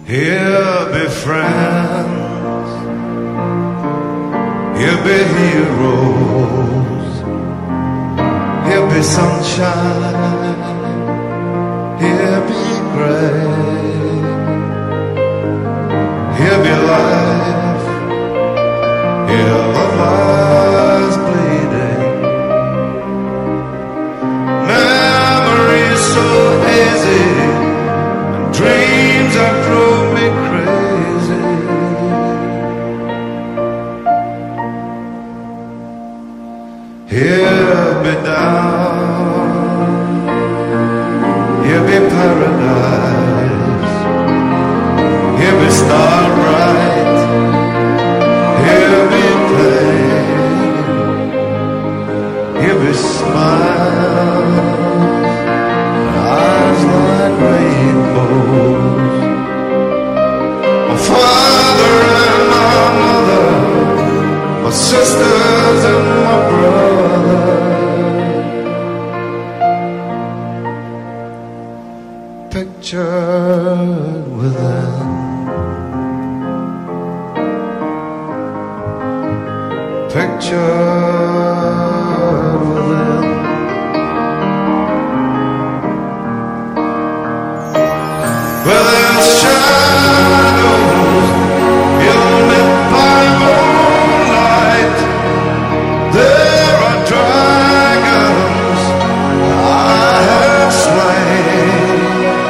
Here be friends, here be heroes, here be sunshine, here be gray, here be life, here love lies bleeding. Memories so hazy, and dreams that drove me crazy. Here be down, here be paradise, here be starbright, here be pain, here be smiles, eyes like rainbows. My father and my mother, my sisters and my brother. Pictured within, pictured within. Where there's shadows, lit by moonlight, there are dragons I have slain.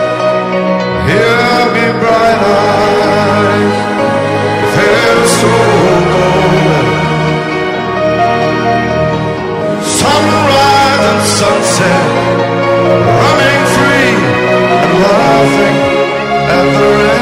Here be bright eyes, fair soul golden, sunrise and sunset, running free and laughing at the rain.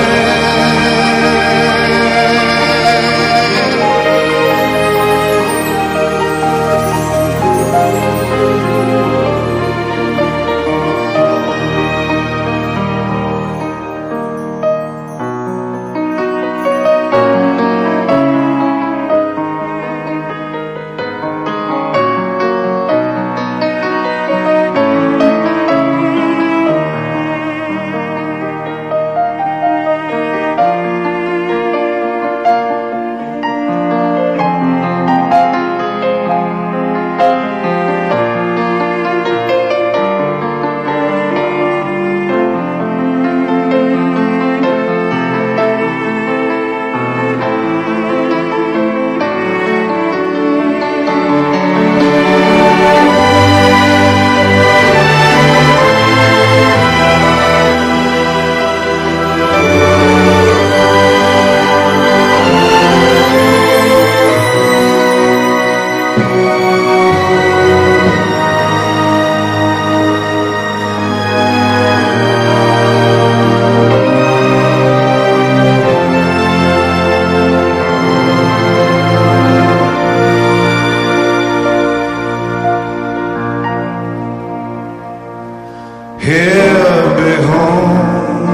Here be home,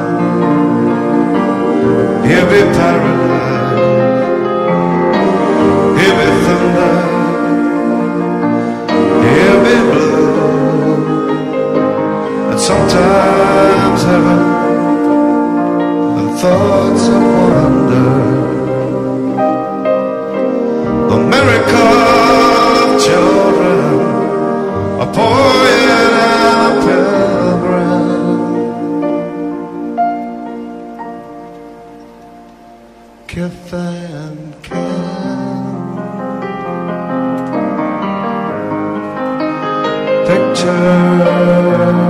here be paradise, here be thunder, here be blue, and sometimes heaven and thoughts of wonder. The miracle of children, a poet and a pilgrim, kith and kin, picture